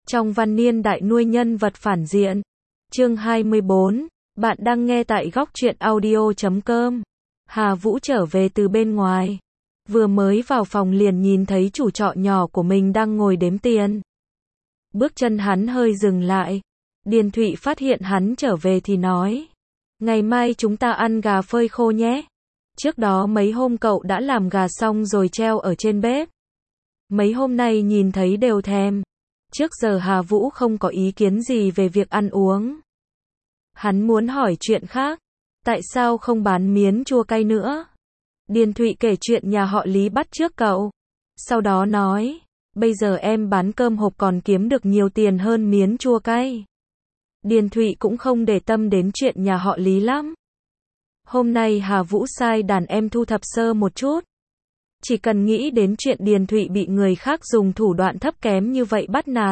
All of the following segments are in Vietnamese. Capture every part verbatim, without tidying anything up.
Trong văn niên đại nuôi nhân vật phản diện. Chương hai mươi bốn. Bạn đang nghe tại góc truyện audio chấm com. Hà Vũ trở về từ bên ngoài. Vừa mới vào phòng liền nhìn thấy chủ trọ nhỏ của mình đang ngồi đếm tiền. Bước chân hắn hơi dừng lại. Điền Thụy phát hiện hắn trở về thì nói. Ngày mai chúng ta ăn gà phơi khô nhé. Trước đó mấy hôm cậu đã làm gà xong rồi treo ở trên bếp. Mấy hôm nay nhìn thấy đều thèm. Trước giờ Hà Vũ không có ý kiến gì về việc ăn uống. Hắn muốn hỏi chuyện khác. Tại sao không bán miến chua cay nữa? Điền Thụy kể chuyện nhà họ Lý bắt trước cậu. Sau đó nói, bây giờ em bán cơm hộp còn kiếm được nhiều tiền hơn miến chua cay. Điền Thụy cũng không để tâm đến chuyện nhà họ Lý lắm. Hôm nay Hà Vũ sai đàn em thu thập sơ một chút. Chỉ cần nghĩ đến chuyện Điền Thụy bị người khác dùng thủ đoạn thấp kém như vậy bắt nạt.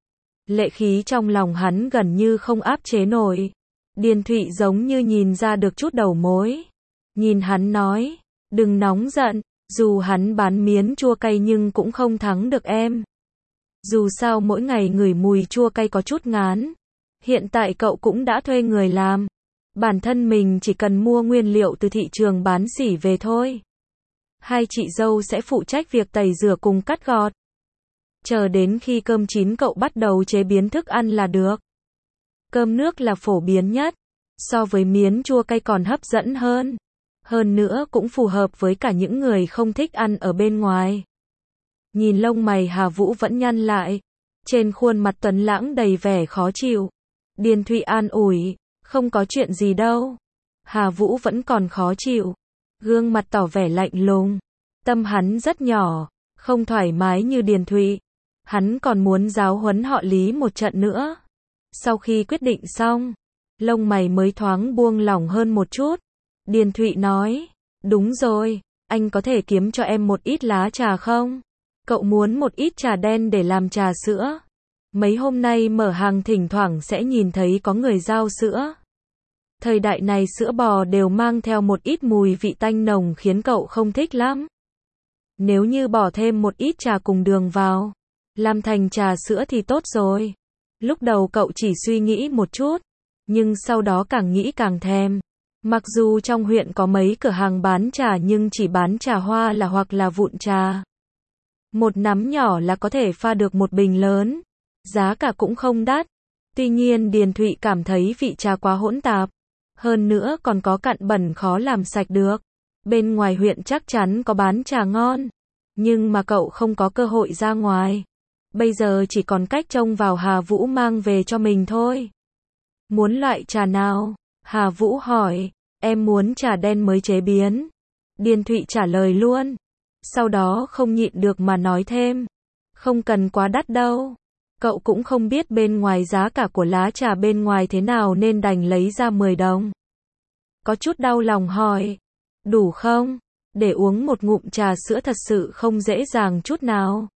Lệ khí trong lòng hắn gần như không áp chế nổi. Điền Thụy giống như nhìn ra được chút đầu mối. Nhìn hắn nói, đừng nóng giận, dù hắn bán miến chua cay nhưng cũng không thắng được em. Dù sao mỗi ngày ngửi mùi chua cay có chút ngán. Hiện tại cậu cũng đã thuê người làm. Bản thân mình chỉ cần mua nguyên liệu từ thị trường bán sỉ về thôi. Hai chị dâu sẽ phụ trách việc tẩy rửa cùng cắt gọt. Chờ đến khi cơm chín cậu bắt đầu chế biến thức ăn là được. Cơm nước là phổ biến nhất. So với miến chua cay còn hấp dẫn hơn. Hơn nữa cũng phù hợp với cả những người không thích ăn ở bên ngoài. Nhìn lông mày Hà Vũ vẫn nhăn lại. Trên khuôn mặt tuấn lãng đầy vẻ khó chịu. Điền Thụy an ủi, không có chuyện gì đâu. Hà Vũ vẫn còn khó chịu. Gương mặt tỏ vẻ lạnh lùng. Tâm hắn rất nhỏ, không thoải mái như Điền Thụy. Hắn còn muốn giáo huấn họ Lý một trận nữa. Sau khi quyết định xong, lông mày mới thoáng buông lỏng hơn một chút. Điền Thụy nói, đúng rồi, anh có thể kiếm cho em một ít lá trà không? Cậu muốn một ít trà đen để làm trà sữa. Mấy hôm nay mở hàng thỉnh thoảng sẽ nhìn thấy có người giao sữa. Thời đại này sữa bò đều mang theo một ít mùi vị tanh nồng khiến cậu không thích lắm. Nếu như bỏ thêm một ít trà cùng đường vào, làm thành trà sữa thì tốt rồi. Lúc đầu cậu chỉ suy nghĩ một chút, nhưng sau đó càng nghĩ càng thèm. Mặc dù trong huyện có mấy cửa hàng bán trà nhưng chỉ bán trà hoa là hoặc là vụn trà. Một nắm nhỏ là có thể pha được một bình lớn. Giá cả cũng không đắt. Tuy nhiên Điền Thụy cảm thấy vị trà quá hỗn tạp. Hơn nữa còn có cặn bẩn khó làm sạch được. Bên ngoài huyện chắc chắn có bán trà ngon. Nhưng mà cậu không có cơ hội ra ngoài. Bây giờ chỉ còn cách trông vào Hà Vũ mang về cho mình thôi. Muốn loại trà nào? Hà Vũ hỏi. Em muốn trà đen mới chế biến. Điền Thụy trả lời luôn. Sau đó không nhịn được mà nói thêm. Không cần quá đắt đâu. Cậu cũng không biết bên ngoài giá cả của lá trà bên ngoài thế nào nên đành lấy ra mười đồng. Có chút đau lòng hỏi. Đủ không? Để uống một ngụm trà sữa thật sự không dễ dàng chút nào.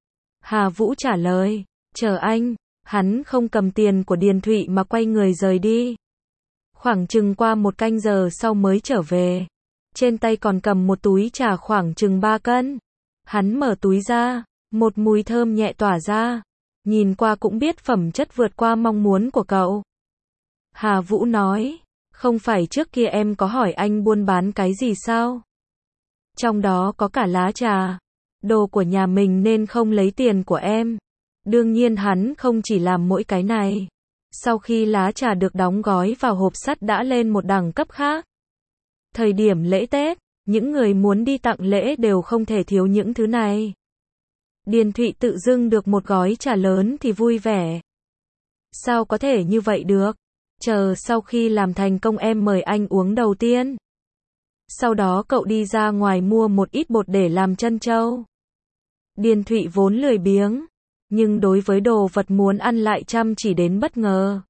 Hà Vũ trả lời. Chờ anh. Hắn không cầm tiền của Điền Thụy mà quay người rời đi. Khoảng chừng qua một canh giờ sau mới trở về. Trên tay còn cầm một túi trà khoảng chừng ba cân. Hắn mở túi ra. Một mùi thơm nhẹ tỏa ra. Nhìn qua cũng biết phẩm chất vượt qua mong muốn của cậu. Hà Vũ nói, không phải trước kia em có hỏi anh buôn bán cái gì sao? Trong đó có cả lá trà, đồ của nhà mình nên không lấy tiền của em. Đương nhiên hắn không chỉ làm mỗi cái này. Sau khi lá trà được đóng gói vào hộp sắt đã lên một đẳng cấp khác. Thời điểm lễ Tết, những người muốn đi tặng lễ đều không thể thiếu những thứ này. Điền Thụy tự dưng được một gói trà lớn thì vui vẻ. Sao có thể như vậy được? Chờ sau khi làm thành công em mời anh uống đầu tiên. Sau đó cậu đi ra ngoài mua một ít bột để làm trân châu. Điền Thụy vốn lười biếng, nhưng đối với đồ vật muốn ăn lại chăm chỉ đến bất ngờ.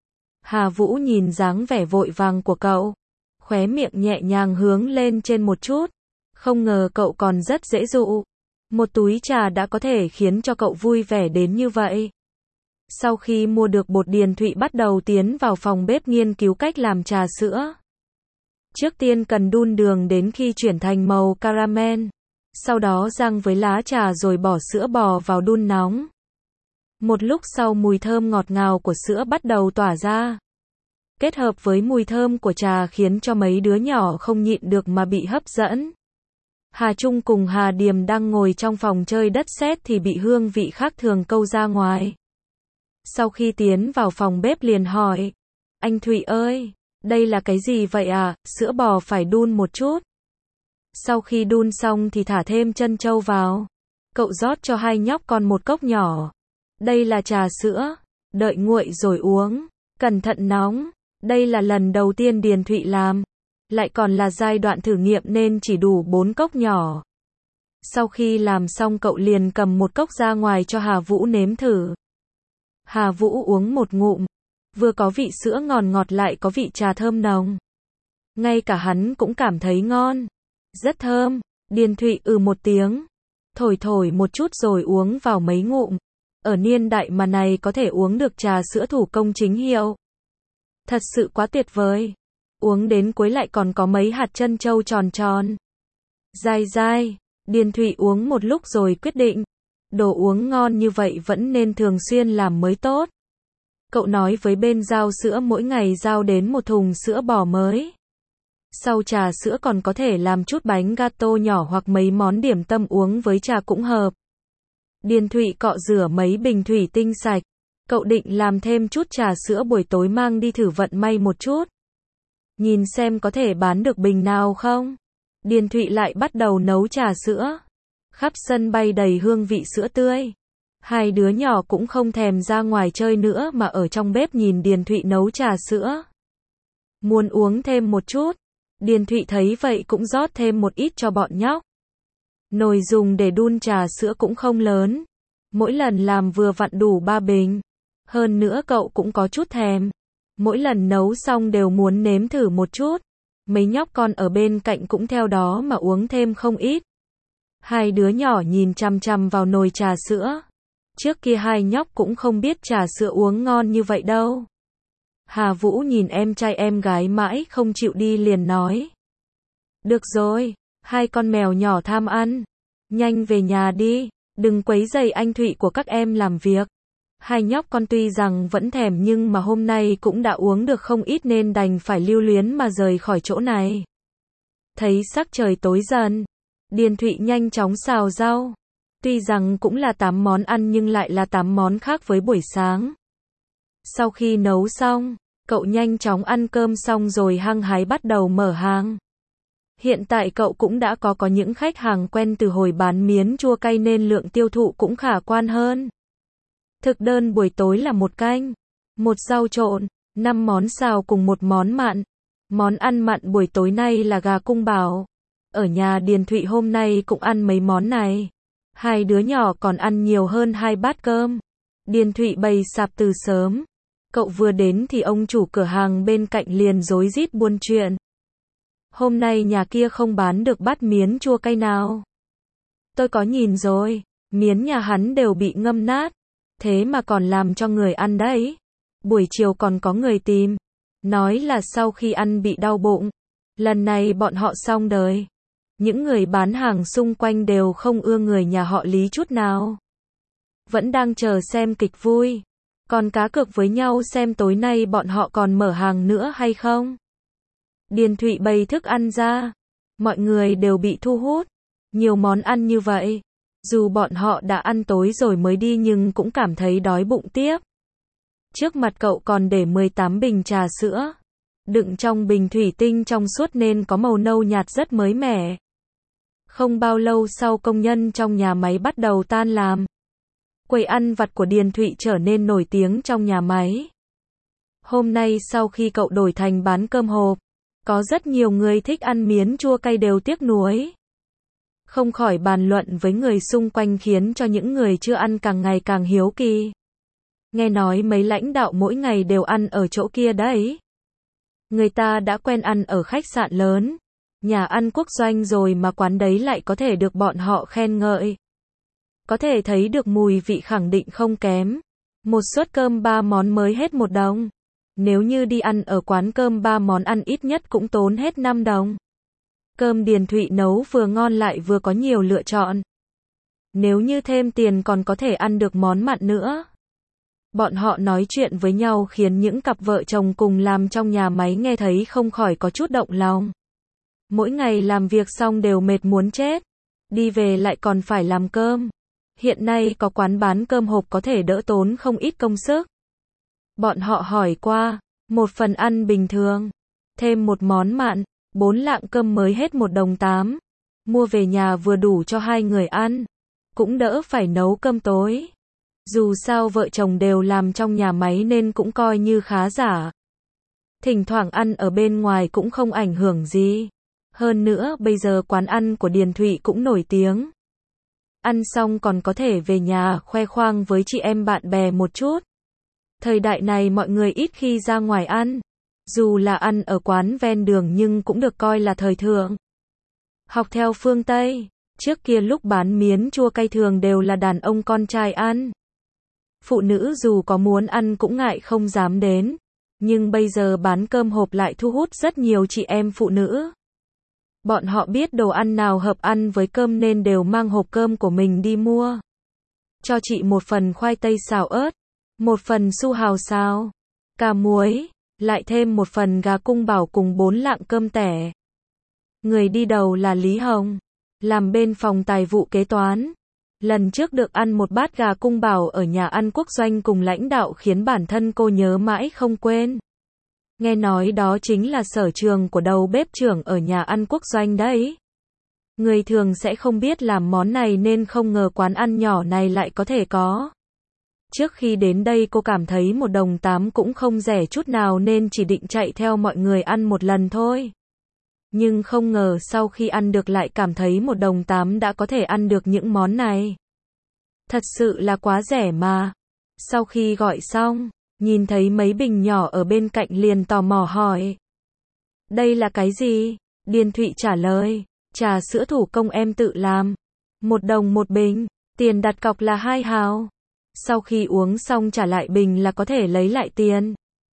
Hà Vũ nhìn dáng vẻ vội vàng của cậu, khóe miệng nhẹ nhàng hướng lên trên một chút. Không ngờ cậu còn rất dễ dụ. Một túi trà đã có thể khiến cho cậu vui vẻ đến như vậy. Sau khi mua được bột Điền Thụy bắt đầu tiến vào phòng bếp nghiên cứu cách làm trà sữa. Trước tiên cần đun đường đến khi chuyển thành màu caramel. Sau đó rang với lá trà rồi bỏ sữa bò vào đun nóng. Một lúc sau mùi thơm ngọt ngào của sữa bắt đầu tỏa ra. Kết hợp với mùi thơm của trà khiến cho mấy đứa nhỏ không nhịn được mà bị hấp dẫn. Hà Trung cùng Hà Điềm đang ngồi trong phòng chơi đất sét thì bị hương vị khác thường câu ra ngoài. Sau khi tiến vào phòng bếp liền hỏi, anh Thụy ơi, đây là cái gì vậy à, sữa bò phải đun một chút. Sau khi đun xong thì thả thêm trân châu vào. Cậu rót cho hai nhóc con một cốc nhỏ. Đây là trà sữa, đợi nguội rồi uống, cẩn thận nóng. Đây là lần đầu tiên Điền Thụy làm, lại còn là giai đoạn thử nghiệm nên chỉ đủ bốn cốc nhỏ. Sau khi làm xong cậu liền cầm một cốc ra ngoài cho Hà Vũ nếm thử. Hà Vũ uống một ngụm, vừa có vị sữa ngọt ngọt lại có vị trà thơm nồng. Ngay cả hắn cũng cảm thấy ngon, rất thơm. Điền Thụy ừ một tiếng, thổi thổi một chút rồi uống vào mấy ngụm. Ở niên đại mà này có thể uống được trà sữa thủ công chính hiệu. Thật sự quá tuyệt vời. Uống đến cuối lại còn có mấy hạt trân châu tròn tròn. Dai dai, Điền Thụy uống một lúc rồi quyết định. Đồ uống ngon như vậy vẫn nên thường xuyên làm mới tốt. Cậu nói với bên giao sữa mỗi ngày giao đến một thùng sữa bò mới. Sau trà sữa còn có thể làm chút bánh gato nhỏ hoặc mấy món điểm tâm uống với trà cũng hợp. Điền Thụy cọ rửa mấy bình thủy tinh sạch. Cậu định làm thêm chút trà sữa buổi tối mang đi thử vận may một chút. Nhìn xem có thể bán được bình nào không. Điền Thụy lại bắt đầu nấu trà sữa. Khắp sân bay đầy hương vị sữa tươi. Hai đứa nhỏ cũng không thèm ra ngoài chơi nữa mà ở trong bếp nhìn Điền Thụy nấu trà sữa. Muốn uống thêm một chút. Điền Thụy thấy vậy cũng rót thêm một ít cho bọn nhóc. Nồi dùng để đun trà sữa cũng không lớn. Mỗi lần làm vừa vặn đủ ba bình. Hơn nữa cậu cũng có chút thèm. Mỗi lần nấu xong đều muốn nếm thử một chút. Mấy nhóc con ở bên cạnh cũng theo đó mà uống thêm không ít. Hai đứa nhỏ nhìn chằm chằm vào nồi trà sữa. Trước kia hai nhóc cũng không biết trà sữa uống ngon như vậy đâu. Hà Vũ nhìn em trai em gái mãi không chịu đi liền nói. Được rồi, hai con mèo nhỏ tham ăn. Nhanh về nhà đi, đừng quấy rầy anh Thụy của các em làm việc. Hai nhóc con tuy rằng vẫn thèm nhưng mà hôm nay cũng đã uống được không ít nên đành phải lưu luyến mà rời khỏi chỗ này. Thấy sắc trời tối dần, Điền Thụy nhanh chóng xào rau. Tuy rằng cũng là tám món ăn nhưng lại là tám món khác với buổi sáng. Sau khi nấu xong, cậu nhanh chóng ăn cơm xong rồi hăng hái bắt đầu mở hàng. Hiện tại cậu cũng đã có có những khách hàng quen từ hồi bán miến chua cay nên lượng tiêu thụ cũng khả quan hơn. Thực đơn buổi tối là một canh, một rau trộn, năm món xào cùng một món mặn. Món ăn mặn buổi tối nay là gà cung bảo. Ở nhà Điền Thụy hôm nay cũng ăn mấy món này. Hai đứa nhỏ còn ăn nhiều hơn hai bát cơm. Điền Thụy bày sạp từ sớm. Cậu vừa đến thì ông chủ cửa hàng bên cạnh liền rối rít buôn chuyện. Hôm nay nhà kia không bán được bát miến chua cay nào. Tôi có nhìn rồi, miến nhà hắn đều bị ngâm nát. Thế mà còn làm cho người ăn đấy. Buổi chiều còn có người tìm. Nói là sau khi ăn bị đau bụng. Lần này bọn họ xong đời. Những người bán hàng xung quanh đều không ưa người nhà họ Lý chút nào. Vẫn đang chờ xem kịch vui. Còn cá cược với nhau xem tối nay bọn họ còn mở hàng nữa hay không. Điền Thụy bày thức ăn ra. Mọi người đều bị thu hút. Nhiều món ăn như vậy. Dù bọn họ đã ăn tối rồi mới đi nhưng cũng cảm thấy đói bụng tiếp. Trước mặt cậu còn để mười tám bình trà sữa. Đựng trong bình thủy tinh trong suốt nên có màu nâu nhạt rất mới mẻ. Không bao lâu sau công nhân trong nhà máy bắt đầu tan làm. Quầy ăn vặt của Điền Thụy trở nên nổi tiếng trong nhà máy. Hôm nay sau khi cậu đổi thành bán cơm hộp, có rất nhiều người thích ăn miến chua cay đều tiếc nuối. Không khỏi bàn luận với người xung quanh khiến cho những người chưa ăn càng ngày càng hiếu kỳ. Nghe nói mấy lãnh đạo mỗi ngày đều ăn ở chỗ kia đấy. Người ta đã quen ăn ở khách sạn lớn, nhà ăn quốc doanh rồi mà quán đấy lại có thể được bọn họ khen ngợi. Có thể thấy được mùi vị khẳng định không kém. Một suất cơm ba món mới hết một đồng. Nếu như đi ăn ở quán cơm ba món ăn ít nhất cũng tốn hết năm đồng. Cơm Điền Thụy nấu vừa ngon lại vừa có nhiều lựa chọn. Nếu như thêm tiền còn có thể ăn được món mặn nữa. Bọn họ nói chuyện với nhau khiến những cặp vợ chồng cùng làm trong nhà máy nghe thấy không khỏi có chút động lòng. Mỗi ngày làm việc xong đều mệt muốn chết, đi về lại còn phải làm cơm. Hiện nay có quán bán cơm hộp có thể đỡ tốn không ít công sức. Bọn họ hỏi qua, một phần ăn bình thường, thêm một món mặn, bốn lạng cơm mới hết một đồng tám. Mua về nhà vừa đủ cho hai người ăn, cũng đỡ phải nấu cơm tối. Dù sao vợ chồng đều làm trong nhà máy nên cũng coi như khá giả. Thỉnh thoảng ăn ở bên ngoài cũng không ảnh hưởng gì. Hơn nữa bây giờ quán ăn của Điền Thụy cũng nổi tiếng. Ăn xong còn có thể về nhà khoe khoang với chị em bạn bè một chút. Thời đại này mọi người ít khi ra ngoài ăn. Dù là ăn ở quán ven đường nhưng cũng được coi là thời thượng. Học theo phương Tây, trước kia lúc bán miến chua cay thường đều là đàn ông con trai ăn. Phụ nữ dù có muốn ăn cũng ngại không dám đến. Nhưng bây giờ bán cơm hộp lại thu hút rất nhiều chị em phụ nữ. Bọn họ biết đồ ăn nào hợp ăn với cơm nên đều mang hộp cơm của mình đi mua. Cho chị một phần khoai tây xào ớt, một phần su hào xào, cà muối, lại thêm một phần gà cung bảo cùng bốn lạng cơm tẻ. Người đi đầu là Lý Hồng, làm bên phòng tài vụ kế toán. Lần trước được ăn một bát gà cung bảo ở nhà ăn quốc doanh cùng lãnh đạo khiến bản thân cô nhớ mãi không quên. Nghe nói đó chính là sở trường của đầu bếp trưởng ở nhà ăn quốc doanh đấy. Người thường sẽ không biết làm món này nên không ngờ quán ăn nhỏ này lại có thể có. Trước khi đến đây cô cảm thấy một đồng tám cũng không rẻ chút nào nên chỉ định chạy theo mọi người ăn một lần thôi. Nhưng không ngờ sau khi ăn được lại cảm thấy một đồng tám đã có thể ăn được những món này. Thật sự là quá rẻ mà. Sau khi gọi xong, nhìn thấy mấy bình nhỏ ở bên cạnh liền tò mò hỏi. Đây là cái gì? Điền Thụy trả lời, trà sữa thủ công em tự làm. Một đồng một bình, tiền đặt cọc là hai hào. Sau khi uống xong trả lại bình là có thể lấy lại tiền.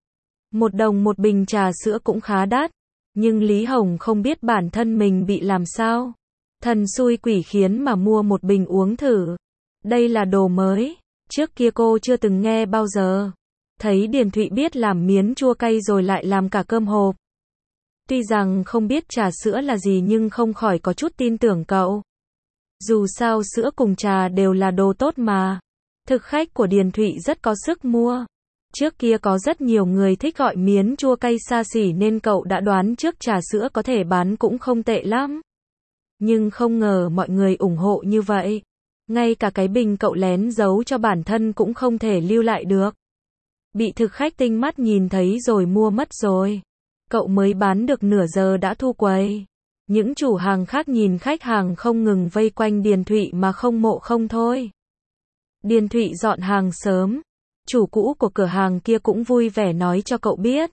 Một đồng một bình trà sữa cũng khá đắt. Nhưng Lý Hồng không biết bản thân mình bị làm sao. Thần xui quỷ khiến mà mua một bình uống thử. Đây là đồ mới, trước kia cô chưa từng nghe bao giờ. Thấy Điền Thụy biết làm miến chua cay rồi lại làm cả cơm hộp. Tuy rằng không biết trà sữa là gì nhưng không khỏi có chút tin tưởng cậu. Dù sao sữa cùng trà đều là đồ tốt mà. Thực khách của Điền Thụy rất có sức mua. Trước kia có rất nhiều người thích gọi miến chua cay xa xỉ nên cậu đã đoán trước trà sữa có thể bán cũng không tệ lắm. Nhưng không ngờ mọi người ủng hộ như vậy. Ngay cả cái bình cậu lén giấu cho bản thân cũng không thể lưu lại được. Bị thực khách tinh mắt nhìn thấy rồi mua mất rồi. Cậu mới bán được nửa giờ đã thu quầy. Những chủ hàng khác nhìn khách hàng không ngừng vây quanh Điền Thụy mà không mộ không thôi. Điền Thụy dọn hàng sớm. Chủ cũ của cửa hàng kia cũng vui vẻ nói cho cậu biết.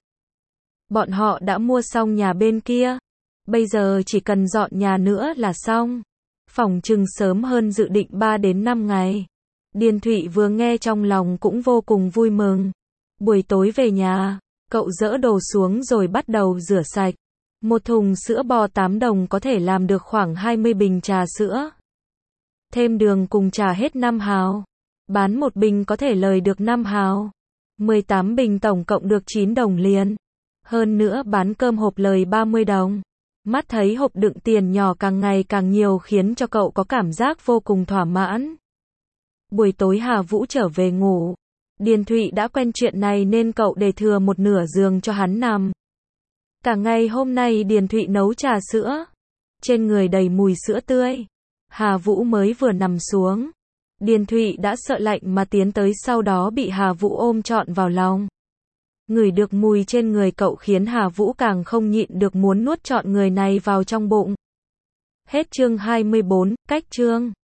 Bọn họ đã mua xong nhà bên kia. Bây giờ chỉ cần dọn nhà nữa là xong. Phỏng chừng sớm hơn dự định ba đến năm ngày. Điền Thụy vừa nghe trong lòng cũng vô cùng vui mừng. Buổi tối về nhà, cậu dỡ đồ xuống rồi bắt đầu rửa sạch. Một thùng sữa bò tám đồng có thể làm được khoảng hai mươi bình trà sữa. Thêm đường cùng trà hết năm hào. Bán một bình có thể lời được năm hào. mười tám bình tổng cộng được chín đồng liền. Hơn nữa bán cơm hộp lời ba mươi đồng. Mắt thấy hộp đựng tiền nhỏ càng ngày càng nhiều khiến cho cậu có cảm giác vô cùng thỏa mãn. Buổi tối Hà Vũ trở về ngủ. Điền Thụy đã quen chuyện này nên cậu để thừa một nửa giường cho hắn nằm. Cả ngày hôm nay Điền Thụy nấu trà sữa. Trên người đầy mùi sữa tươi. Hà Vũ mới vừa nằm xuống. Điền Thụy đã sợ lạnh mà tiến tới sau đó bị Hà Vũ ôm trọn vào lòng. Ngửi được mùi trên người cậu khiến Hà Vũ càng không nhịn được muốn nuốt trọn người này vào trong bụng. Hết chương hai mươi bốn, cách chương.